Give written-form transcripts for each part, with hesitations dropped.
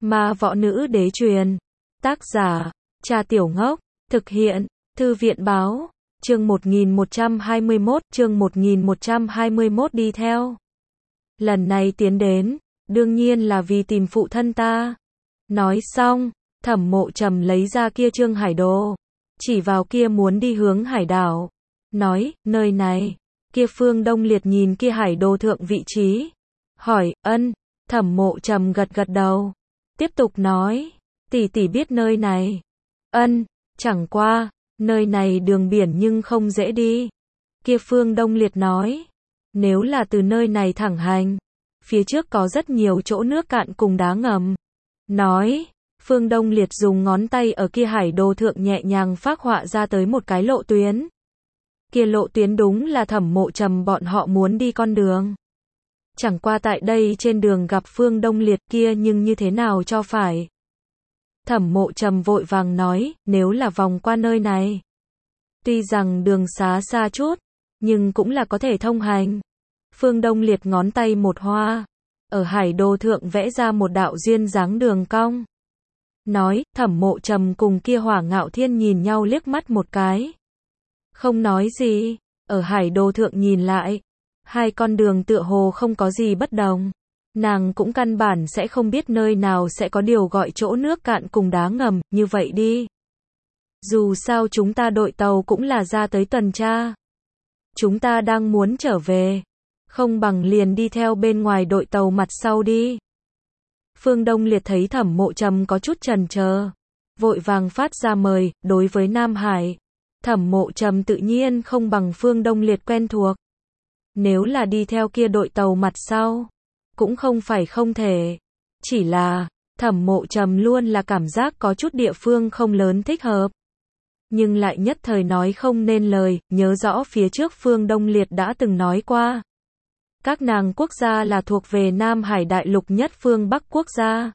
Ma võ nữ đế truyền. Tác giả, Trà Tiểu Ngốc. Thực hiện, Thư viện báo. Chương 1121 đi theo. Lần này tiến đến, đương nhiên là vì tìm phụ thân ta. Nói xong, Thẩm Mộ Trầm lấy ra kia trương hải đồ, chỉ vào kia muốn đi hướng hải đảo. Nói, nơi này. Kia Phương Đông Liệt nhìn kia hải đồ thượng vị trí. Hỏi, ân. Thẩm Mộ Trầm gật gật đầu. Tiếp tục nói, tỷ tỷ biết nơi này. Ân, chẳng qua, nơi này đường biển nhưng không dễ đi. Kia Phương Đông Liệt nói, nếu là từ nơi này thẳng hành, phía trước có rất nhiều chỗ nước cạn cùng đá ngầm. Nói, Phương Đông Liệt dùng ngón tay ở kia hải đồ thượng nhẹ nhàng phác họa ra tới một cái lộ tuyến. Kia lộ tuyến đúng là Thẩm Mộ Trầm bọn họ muốn đi con đường. Chẳng qua tại đây trên đường gặp Phương Đông Liệt kia nhưng như thế nào cho phải. Thẩm Mộ Trầm vội vàng nói, nếu là vòng qua nơi này. Tuy rằng đường xá xa chút, nhưng cũng là có thể thông hành. Phương Đông Liệt ngón tay một hoa, ở hải đồ thượng vẽ ra một đạo duyên dáng đường cong. Nói, Thẩm Mộ Trầm cùng kia Hỏa Ngạo Thiên nhìn nhau liếc mắt một cái. Không nói gì, ở hải đồ thượng nhìn lại. Hai con đường tựa hồ không có gì bất đồng. Nàng cũng căn bản sẽ không biết nơi nào sẽ có điều gọi chỗ nước cạn cùng đá ngầm, như vậy đi. Dù sao chúng ta đội tàu cũng là ra tới tuần tra. Chúng ta đang muốn trở về. Không bằng liền đi theo bên ngoài đội tàu mặt sau đi. Phương Đông Liệt thấy Thẩm Mộ Trầm có chút chần chờ, vội vàng phát ra mời, đối với Nam Hải. Thẩm Mộ Trầm tự nhiên không bằng Phương Đông Liệt quen thuộc. Nếu là đi theo kia đội tàu mặt sau, cũng không phải không thể. Chỉ là, Thẩm Mộ Trầm luôn là cảm giác có chút địa phương không lớn thích hợp. Nhưng lại nhất thời nói không nên lời, nhớ rõ phía trước Phương Đông Liệt đã từng nói qua. Các nàng quốc gia là thuộc về Nam Hải Đại Lục nhất phương Bắc quốc gia.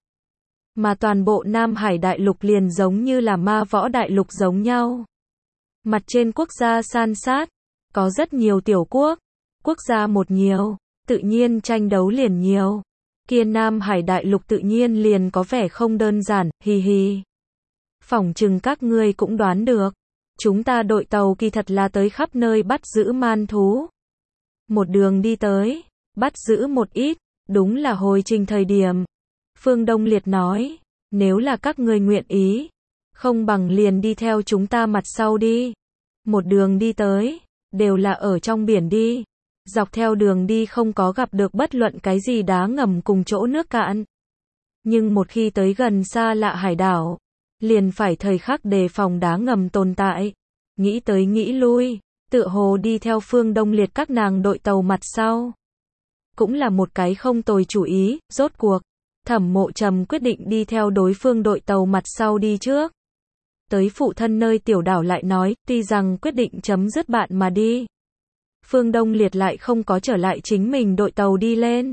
Mà toàn bộ Nam Hải Đại Lục liền giống như là Ma Võ Đại Lục giống nhau. Mặt trên quốc gia san sát, có rất nhiều tiểu quốc. Quốc gia một nhiều, tự nhiên tranh đấu liền nhiều. Kia Nam Hải Đại Lục tự nhiên liền có vẻ không đơn giản, hi hi. Phỏng chừng các ngươi cũng đoán được. Chúng ta đội tàu kỳ thật là tới khắp nơi bắt giữ man thú. Một đường đi tới, bắt giữ một ít, đúng là hồi trình thời điểm. Phương Đông Liệt nói, nếu là các ngươi nguyện ý, không bằng liền đi theo chúng ta mặt sau đi. Một đường đi tới, đều là ở trong biển đi. Dọc theo đường đi không có gặp được bất luận cái gì đá ngầm cùng chỗ nước cạn. Nhưng một khi tới gần xa lạ hải đảo, liền phải thời khắc đề phòng đá ngầm tồn tại. Nghĩ tới nghĩ lui, tựa hồ đi theo Phương Đông Liệt các nàng đội tàu mặt sau. Cũng là một cái không tồi chủ ý, rốt cuộc. Thẩm Mộ Trầm quyết định đi theo đối phương đội tàu mặt sau đi trước. Tới phụ thân nơi tiểu đảo lại nói, tuy rằng quyết định chấm dứt bạn mà đi. Phương Đông Liệt lại không có trở lại chính mình đội tàu đi lên.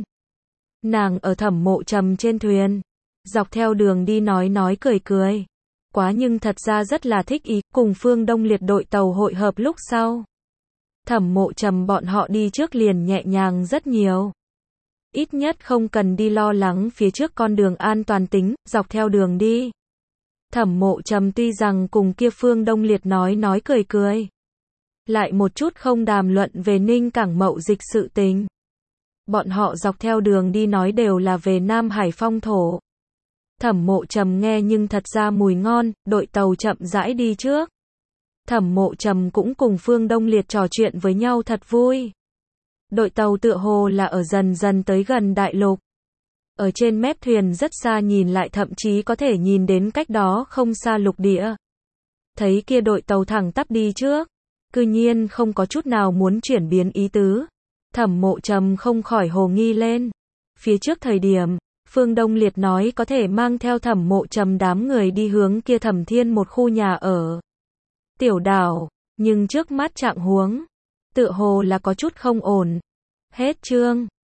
Nàng ở Thẩm Mộ Trầm trên thuyền, dọc theo đường đi nói cười cười. Quá nhưng thật ra rất là thích ý, cùng Phương Đông Liệt đội tàu hội hợp lúc sau. Thẩm Mộ Trầm bọn họ đi trước liền nhẹ nhàng rất nhiều. Ít nhất không cần đi lo lắng phía trước con đường an toàn tính, dọc theo đường đi. Thẩm Mộ Trầm tuy rằng cùng kia Phương Đông Liệt nói cười cười. Lại một chút không đàm luận về Ninh Cảng mậu dịch sự tình. Bọn họ dọc theo đường đi nói đều là về Nam Hải phong thổ. Thẩm Mộ Trầm nghe nhưng thật ra mùi ngon, đội tàu chậm rãi đi trước. Thẩm Mộ Trầm cũng cùng Phương Đông Liệt trò chuyện với nhau thật vui. Đội tàu tựa hồ là ở dần dần tới gần đại lục. Ở trên mép thuyền rất xa nhìn lại thậm chí có thể nhìn đến cách đó không xa lục địa. Thấy kia đội tàu thẳng tắp đi trước. Cư nhiên không có chút nào muốn chuyển biến ý tứ. Thẩm Mộ Trầm không khỏi hồ nghi lên. Phía trước thời điểm, Phương Đông Liệt nói có thể mang theo Thẩm Mộ Trầm đám người đi hướng kia Thẩm Thiên một khu nhà ở tiểu đảo, nhưng trước mắt trạng huống, tựa hồ là có chút không ổn. Hết chương.